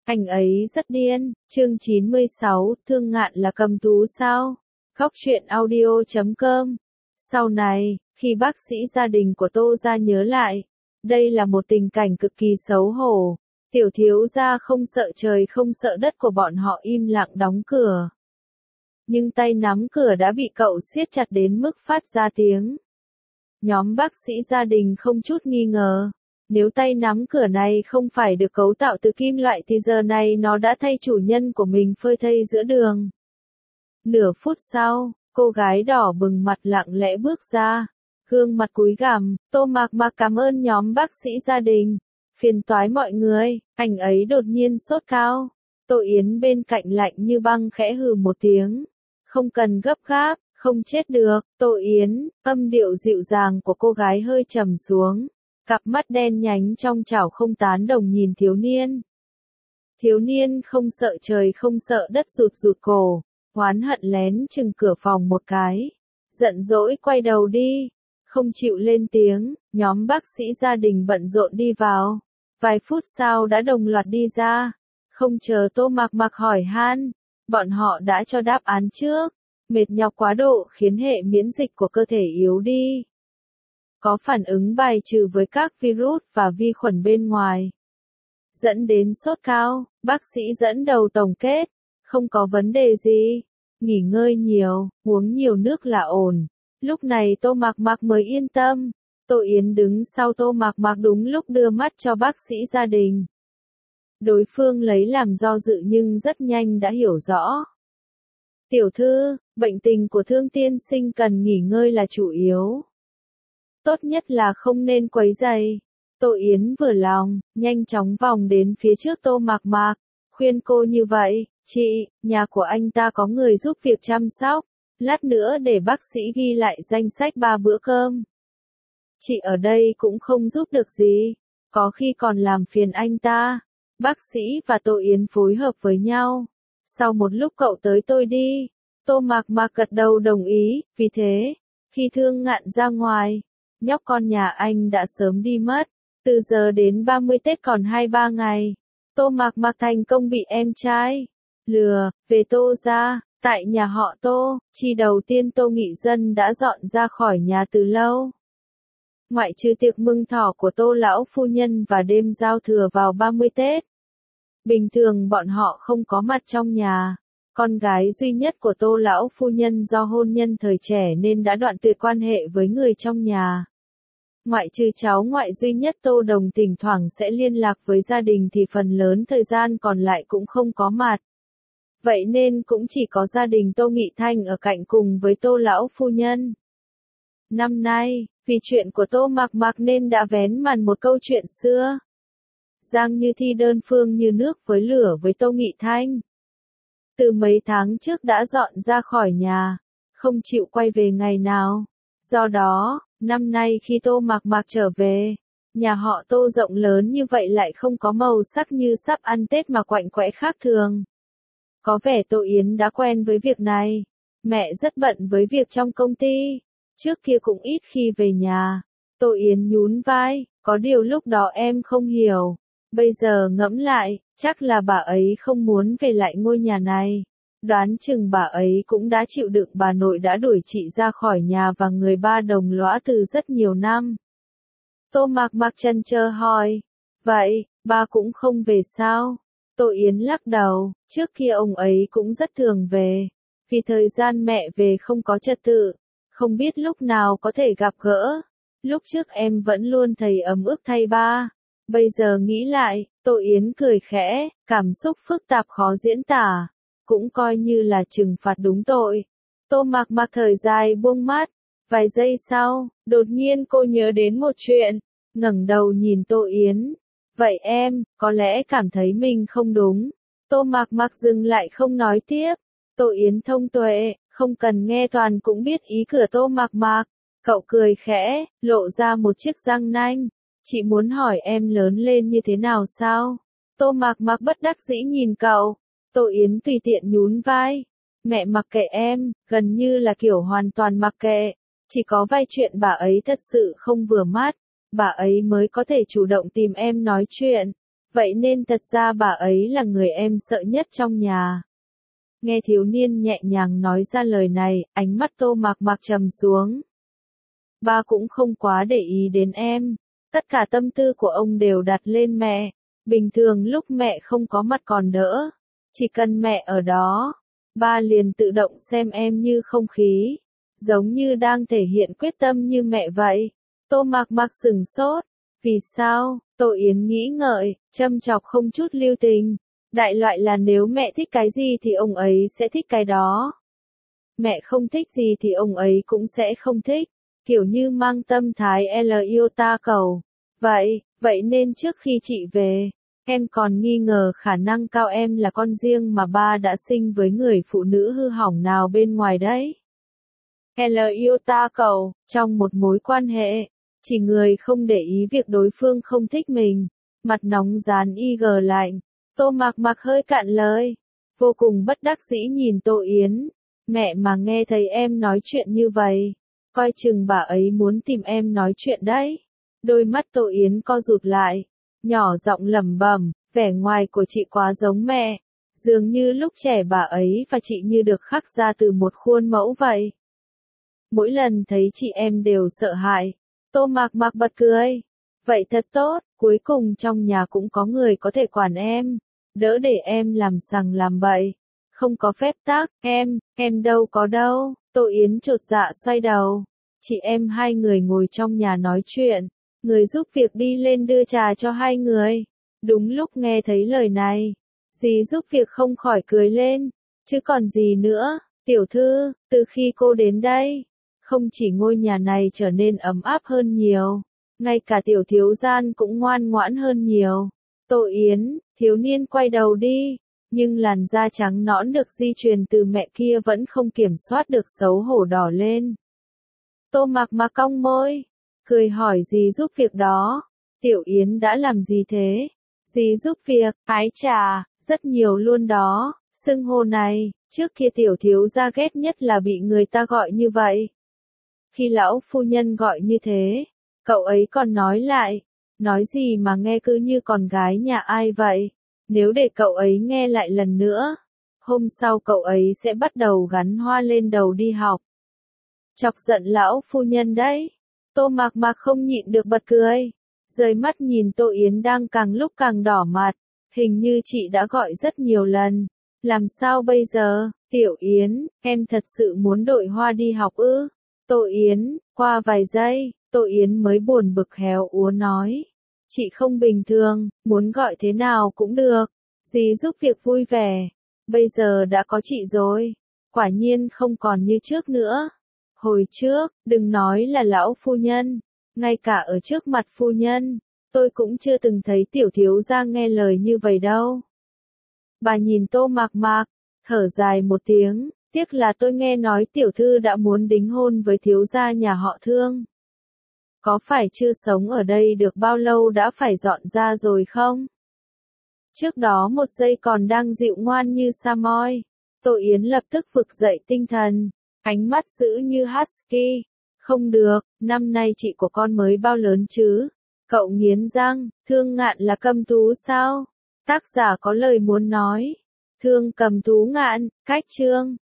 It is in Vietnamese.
Anh ấy rất điên. Chương 96, Thương Ngạn là cầm thú sao? Góc truyện audio.com. Sau này, khi bác sĩ gia đình của Tô gia nhớ lại, đây là một tình cảnh cực kỳ xấu hổ. Tiểu thiếu gia không sợ trời không sợ đất của bọn họ im lặng đóng cửa. Nhưng tay nắm cửa đã bị cậu siết chặt đến mức phát ra tiếng. Nhóm bác sĩ gia đình không chút nghi ngờ. Nếu tay nắm cửa này không phải được cấu tạo từ kim loại thì giờ này nó đã thay chủ nhân của mình phơi thây giữa đường. Nửa phút sau, cô gái đỏ bừng mặt lặng lẽ bước ra. Gương mặt cúi gằm, Tô Mạc Mạc cảm ơn nhóm bác sĩ gia đình. Phiền toái mọi người, anh ấy đột nhiên sốt cao. Tô Yến bên cạnh lạnh như băng khẽ hừ một tiếng. Không cần gấp gáp, không chết được. Tô Yến, âm điệu dịu dàng của cô gái hơi trầm xuống. Cặp mắt đen nhánh trong trảo không tán đồng nhìn thiếu niên. Thiếu niên không sợ trời không sợ đất rụt rụt cổ, oán hận lén chừng cửa phòng một cái. Giận dỗi quay đầu đi, không chịu lên tiếng, nhóm bác sĩ gia đình bận rộn đi vào. Vài phút sau đã đồng loạt đi ra, không chờ Tô Mạc Mạc hỏi han, bọn họ đã cho đáp án trước. Mệt nhọc quá độ khiến hệ miễn dịch của cơ thể yếu đi. Có phản ứng bài trừ với các virus và vi khuẩn bên ngoài. Dẫn đến sốt cao, bác sĩ dẫn đầu tổng kết, không có vấn đề gì. Nghỉ ngơi nhiều, uống nhiều nước là ổn. Lúc này Tô Mạc Mạc mới yên tâm. Tô Yến đứng sau Tô Mạc Mạc đúng lúc đưa mắt cho bác sĩ gia đình. Đối phương lấy làm do dự nhưng rất nhanh đã hiểu rõ. Tiểu thư, bệnh tình của Thương tiên sinh cần nghỉ ngơi là chủ yếu. Tốt nhất là không nên quấy rầy. Tô Yến vừa lòng, nhanh chóng vòng đến phía trước Tô Mạc Mạc, khuyên cô như vậy, chị, nhà của anh ta có người giúp việc chăm sóc, lát nữa để bác sĩ ghi lại danh sách 3 bữa cơm. Chị ở đây cũng không giúp được gì, có khi còn làm phiền anh ta. Bác sĩ và Tô Yến phối hợp với nhau. Sau một lúc cậu tới tôi đi. Tô Mạc Mạc gật đầu đồng ý, vì thế, khi Thương Ngạn ra ngoài, nhóc con nhà anh đã sớm đi mất. Từ giờ đến 30 Tết còn 2-3 ngày. Tô Mạc Mạc thành công bị em trai lừa về Tô gia. Tại nhà họ Tô, chi đầu tiên Tô Nghị Dân đã dọn ra khỏi nhà từ lâu. Ngoại trừ tiệc mừng thọ của Tô lão phu nhân và đêm giao thừa vào 30 Tết. Bình thường bọn họ không có mặt trong nhà. Con gái duy nhất của Tô lão phu nhân do hôn nhân thời trẻ nên đã đoạn tuyệt quan hệ với người trong nhà. Ngoại trừ cháu ngoại duy nhất Tô Đồng thỉnh thoảng sẽ liên lạc với gia đình thì phần lớn thời gian còn lại cũng không có mặt. Vậy nên cũng chỉ có gia đình Tô Nghị Thanh ở cạnh cùng với Tô lão phu nhân. Năm nay, vì chuyện của Tô Mạc Mạc nên đã vén màn một câu chuyện xưa. Giang Như Thi đơn phương như nước với lửa với Tô Nghị Thanh. Từ mấy tháng trước đã dọn ra khỏi nhà, không chịu quay về ngày nào. Do đó, năm nay khi Tô Mạc Mạc trở về, nhà họ Tô rộng lớn như vậy lại không có màu sắc như sắp ăn Tết mà quạnh quẽ khác thường. Có vẻ Tô Yến đã quen với việc này. Mẹ rất bận với việc trong công ty. Trước kia cũng ít khi về nhà. Tô Yến nhún vai, có điều lúc đó em không hiểu. Bây giờ ngẫm lại, chắc là bà ấy không muốn về lại ngôi nhà này. Đoán chừng bà ấy cũng đã chịu đựng bà nội đã đuổi chị ra khỏi nhà và người ba đồng lõa từ rất nhiều năm. Tô Mạc Mạc chần chờ hỏi, vậy, ba cũng không về sao? Tô Yến lắc đầu, trước kia ông ấy cũng rất thường về. Vì thời gian mẹ về không có trật tự, không biết lúc nào có thể gặp gỡ. Lúc trước em vẫn luôn thấy ấm ức thay ba. Bây giờ nghĩ lại, Tô Yến cười khẽ, cảm xúc phức tạp khó diễn tả. Cũng coi như là trừng phạt đúng tội. Tô Mạc Mạc thời dài buông mắt. Vài giây sau, đột nhiên cô nhớ đến một chuyện. Ngẩng đầu nhìn Tô Yến. Vậy em, có lẽ cảm thấy mình không đúng. Tô Mạc Mạc dừng lại không nói tiếp. Tô Yến thông tuệ, không cần nghe toàn cũng biết ý của Tô Mạc Mạc. Cậu cười khẽ, lộ ra một chiếc răng nanh. Chị muốn hỏi em lớn lên như thế nào sao? Tô Mạc Mạc bất đắc dĩ nhìn cậu. Tô Yến tùy tiện nhún vai. Mẹ mặc kệ em, gần như là kiểu hoàn toàn mặc kệ. Chỉ có vài chuyện bà ấy thật sự không vừa mắt. Bà ấy mới có thể chủ động tìm em nói chuyện. vậy nên thật ra bà ấy là người em sợ nhất trong nhà. Nghe thiếu niên nhẹ nhàng nói ra lời này, ánh mắt Tô Mạc Mạc trầm xuống. Ba cũng không quá để ý đến em, tất cả tâm tư của ông đều đặt lên mẹ. Bình thường lúc mẹ không có mặt còn đỡ, chỉ cần mẹ ở đó, ba liền tự động xem em như không khí, giống như đang thể hiện quyết tâm như mẹ vậy. Tô Mạc Mạc sửng sốt, vì sao? Tô Yến nghĩ ngợi, châm chọc không chút lưu tình. Đại loại là nếu mẹ thích cái gì thì ông ấy sẽ thích cái đó. Mẹ không thích gì thì ông ấy cũng sẽ không thích, kiểu như mang tâm thái L yêu ta cầu. Vậy nên trước khi chị về, em còn nghi ngờ khả năng cao em là con riêng mà ba đã sinh với người phụ nữ hư hỏng nào bên ngoài đấy. L yêu ta cầu, trong một mối quan hệ, chỉ người không để ý việc đối phương không thích mình, mặt nóng dán IG lạnh. Tô Mạc Mạc hơi cạn lời, vô cùng bất đắc dĩ nhìn Tô Yến. Mẹ mà nghe thấy em nói chuyện như vậy, coi chừng bà ấy muốn tìm em nói chuyện đấy. Đôi mắt Tô Yến co rụt lại, nhỏ giọng lẩm bẩm, vẻ ngoài của chị quá giống mẹ, dường như lúc trẻ bà ấy và chị như được khắc ra từ một khuôn mẫu vậy. Mỗi lần thấy chị em đều sợ hãi. Tô Mạc Mạc bật cười. Vậy thật tốt, cuối cùng trong nhà cũng có người có thể quản em, đỡ để em làm sằng làm bậy. Không có phép tắc, em đâu có đâu. Tô Yến chột dạ xoay đầu. Chị em hai người ngồi trong nhà nói chuyện, người giúp việc đi lên đưa trà cho hai người. Đúng lúc nghe thấy lời này, dì giúp việc không khỏi cười lên, chứ còn gì nữa. Tiểu thư, từ khi cô đến đây, không chỉ ngôi nhà này trở nên ấm áp hơn nhiều, ngay cả tiểu thiếu gian cũng ngoan ngoãn hơn nhiều. Tô Yến, thiếu niên quay đầu đi, nhưng làn da trắng nõn được di truyền từ mẹ kia vẫn không kiểm soát được xấu hổ đỏ lên. Tô Mạc Mạc cong môi, cười hỏi dì giúp việc đó, Tiểu Yến đã làm gì thế? Dì giúp việc, ái chà, rất nhiều luôn đó, xưng hô này, trước kia tiểu thiếu gia ghét nhất là bị người ta gọi như vậy. Khi lão phu nhân gọi như thế, cậu ấy còn nói lại, nói gì mà nghe cứ như con gái nhà ai vậy, nếu để cậu ấy nghe lại lần nữa, hôm sau cậu ấy sẽ bắt đầu gắn hoa lên đầu đi học. Chọc giận lão phu nhân đấy. Tô Mạc Mạc không nhịn được bật cười, rời mắt nhìn Tô Yến đang càng lúc càng đỏ mặt, hình như chị đã gọi rất nhiều lần, làm sao bây giờ? Tiểu Yến, em thật sự muốn đội hoa đi học ư? Tô Yến, qua vài giây, Tô Yến mới buồn bực héo úa nói. Chị không bình thường, muốn gọi thế nào cũng được. Dì giúp việc vui vẻ. Bây giờ đã có chị rồi. Quả nhiên không còn như trước nữa. Hồi trước, đừng nói là lão phu nhân. Ngay cả ở trước mặt phu nhân, tôi cũng chưa từng thấy tiểu thiếu gia nghe lời như vậy đâu. Bà nhìn Tô Mạc Mạc, thở dài một tiếng. Tiếc là tôi nghe nói tiểu thư đã muốn đính hôn với thiếu gia nhà họ Thương. Có phải chưa sống ở đây được bao lâu đã phải dọn ra rồi không? Trước đó một giây còn đang dịu ngoan như sa moi. Tô Yến lập tức vực dậy tinh thần, ánh mắt dữ như husky. Không được, năm nay chị của con mới bao lớn chứ? Cậu nghiến răng, Thương Ngạn là Cầm Tú sao? Tác giả có lời muốn nói. Thương Cầm Tú Ngạn, cách chương.